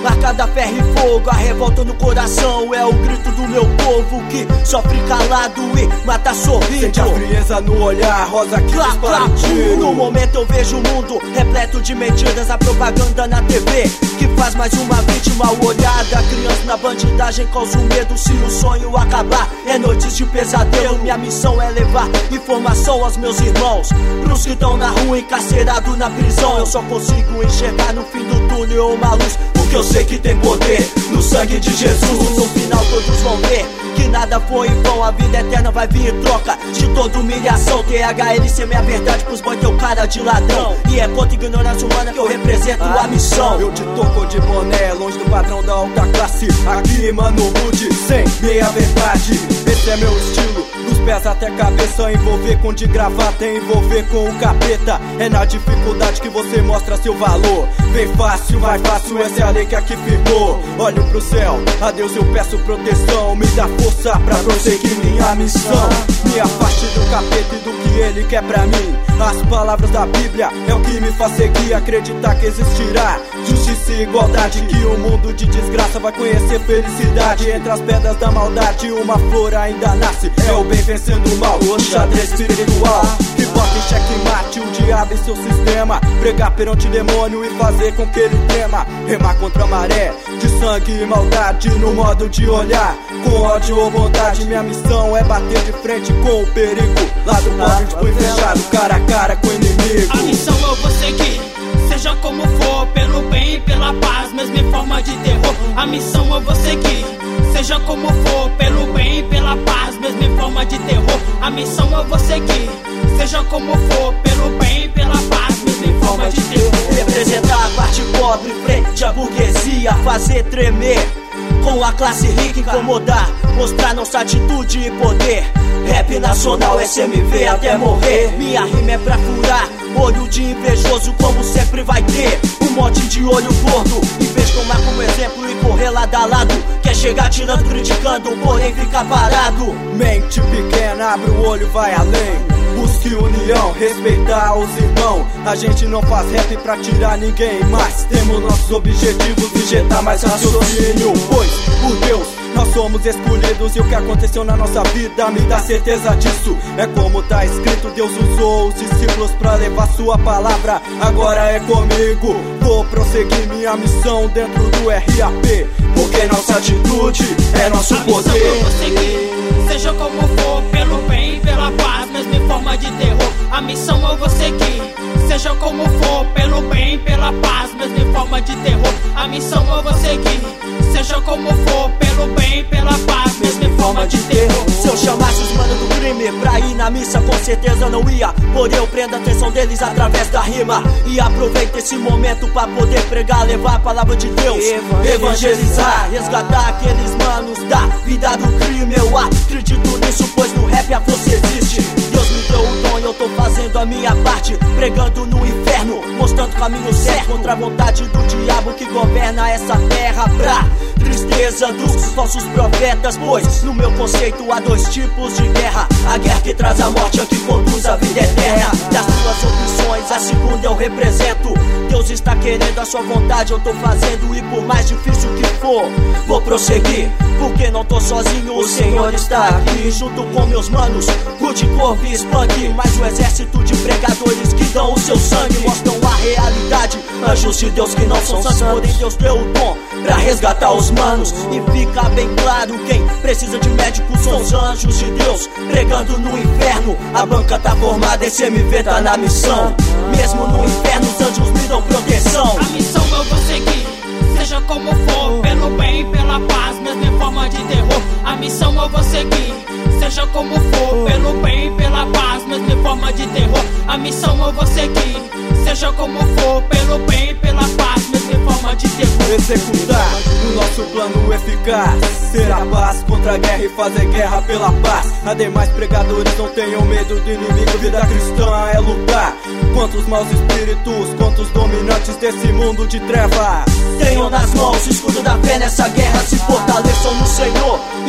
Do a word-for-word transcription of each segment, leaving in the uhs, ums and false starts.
marcada ferro e fogo, a revolta no coração é o grito do meu povo que sofre calado e mata sorrindo. Sente a frieza no olhar, rosa que Clá, dispara clá, um tiro. No momento eu vejo o mundo repleto de mentiras, a propaganda na T V que faz mais uma vítima ao olhar da criança na bandidagem causa o medo. Se o sonho acabar é noites de pesadelo, minha missão é levar informação aos meus irmãos, pros que estão na rua encarcerados na prisão. Eu só consigo enxergar no fim do túnel uma luz, porque eu sei que tem poder no sangue de Jesus. No final todos vão ver que nada foi em vão, a vida eterna vai vir em troca de toda humilhação. T H L C, minha verdade pros bons, teu cara de ladrão, e é contra a ignorância humana que eu represento a missão. Eu te toco de boné, longe do padrão da alta classe. Aqui, mano, rude, sem meia verdade. Esse é meu estilo, dos pés até cabeça. Envolver com de gravata, envolver com o capeta. É na dificuldade que você mostra seu valor. Vem fácil, vai fácil, essa é a lei que aqui firmou. Olho pro céu, a Deus eu peço proteção. Me dá força pra prosseguir minha missão. Me afaste do capeta e do que ele quer pra mim. As palavras da Bíblia é o que me faz seguir, acreditar que existirá justiça e igualdade, que o mundo de desgraça vai conhecer felicidade. Entre as pedras da maldade uma flor ainda nasce, é o bem vencendo o mal, o xadrez espiritual que bota em xeque-mate o diabo em seu sistema. Pregar perante o demônio e fazer com que ele tema. Remar contra a maré de sangue e maldade no modo de olhar, com ódio ou bondade. Minha missão é bater de frente com o perigo, lá do pobre de punho fechado, cara a cara com o inimigo. A missão eu vou seguir, seja como for, pelo bem e pela paz, mesmo em forma de terror. A missão eu vou seguir, seja como for, pelo bem e pela paz, mesmo em forma de terror. A missão eu vou seguir, seja como for, pelo bem e pela paz, mesmo em forma de terror. Representar a parte pobre frente à burguesia, fazer tremer com a classe rica, incomodar, mostrar nossa atitude e poder. Rap nacional, S M V até morrer. Minha rima é pra furar olho de invejoso, como sempre vai ter um monte de olho gordo. Em vez de tomar como exemplo e correr lado a lado, quer chegar tirando, criticando, porém fica parado. Mente pequena, abre o olho, vai além. Busque união, respeitar os irmãos. A gente não faz rap pra tirar ninguém, mas temos nossos objetivos, injetar mais raciocínio. Pois, por Deus, nós somos escolhidos, e o que aconteceu na nossa vida me dá certeza disso. É como tá escrito, Deus usou os discípulos pra levar sua palavra. Agora é comigo, vou prosseguir minha missão dentro do R A P, porque nossa atitude é nosso poder. Eu vou seguir, seja como for, pelo bem e pela paz, mesmo em forma de terror. A missão eu vou seguir, seja como for, pelo bem e pela paz, mesmo em forma de terror. A missão eu vou seguir, seja como for, pelo bem e pela paz, mesmo em forma de terror. Se eu chamasse os manos do crime pra ir na missa, com certeza não ia, porém eu prendo a atenção deles através da rima. E aproveito esse momento pra poder pregar, levar a palavra de Deus, evangelizar, resgatar aqueles manos da vida do crime. Eu acredito nisso, pois no rap a força existe. Deus me deu o dom e eu tô fazendo a minha parte, pregando no inferno, mostrando o caminho certo, contra a vontade do diabo que governa essa terra, pra tristeza dos falsos profetas. Pois no meu conceito há dois tipos de guerra: a guerra que traz a morte, a que conduz a vida eterna. Das duas opções, a segunda eu represento. Deus está querendo a sua vontade, eu tô fazendo, e por mais difícil que for, vou prosseguir, porque não tô sozinho, o Senhor está aqui, junto com meus manos, Rude, Corvo e Spunk, mais um exército de pregadores que dão o seu sangue, mostram a realidade, anjos de Deus que não são santos, porém Deus deu o dom pra resgatar os manos. E fica bem claro, quem precisa de médico são os anjos de Deus, pregando no inferno. A banca tá formada, esse M V tá na missão, mesmo no inferno os anjos me dão proteção. A missão eu vou seguir, seja como for, pelo bem e pela paz, mesmo em forma de terror. A missão eu vou seguir, seja como for, pelo bem e pela paz, mesmo em forma de terror. A missão eu vou seguir, seja como for, pelo bem e pela paz, mesmo em forma de terror. Executar o nosso plano eficaz, ser a paz contra a guerra e fazer guerra pela paz. Ademais, pregadores, não tenham medo do inimigo, vida cristã é lutar contra os maus espíritos, contra os dominantes desse mundo de trevas. Tenham nas mãos o escudo da fé nessa guerra, se fortaleçam no Senhor e no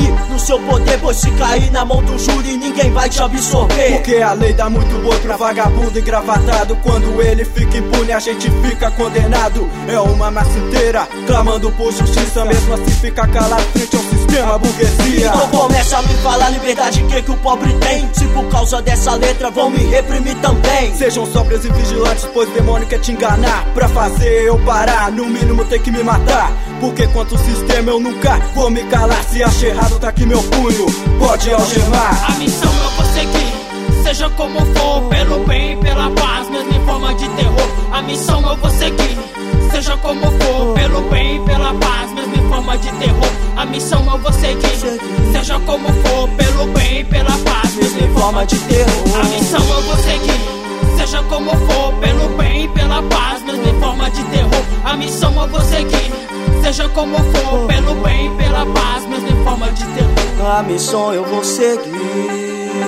seu poder, pois se cair na mão do júri ninguém vai te absorver. Porque a lei dá muito boi pra vagabundo engravatado. Quando ele fica impune a gente fica condenado. É uma massa inteira clamando por justiça, mesmo assim fica calado frente ao sistema burguesia. Então começa a me falar liberdade que que o pobre tem. Se por causa dessa letra vão me reprimir também. Sejam sóbrios e vigilantes, pois demônio quer te enganar. Pra fazer eu parar, no mínimo tem que me matar. Porque quanto sistema eu nunca vou me calar. Se acha errado tá aqui meu punho, pode algemar. A missão eu vou seguir, seja como for, pelo bem e pela paz, mesmo em forma de terror. A missão eu vou seguir, seja como for, pelo bem e pela paz, mesmo em forma de terror. A missão eu vou seguir, seja como for, pelo bem e pela paz, mesmo em forma de terror. A missão eu vou seguir, seja como for, pelo bem e pela paz, mesmo em forma de terror. A missão eu vou seguir, seja como for, pelo bem e pela paz, mesmo em forma de terror. A missão eu vou seguir,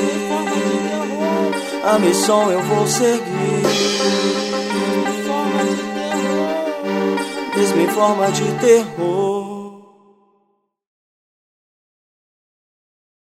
a missão eu vou seguir, mesmo em forma de terror.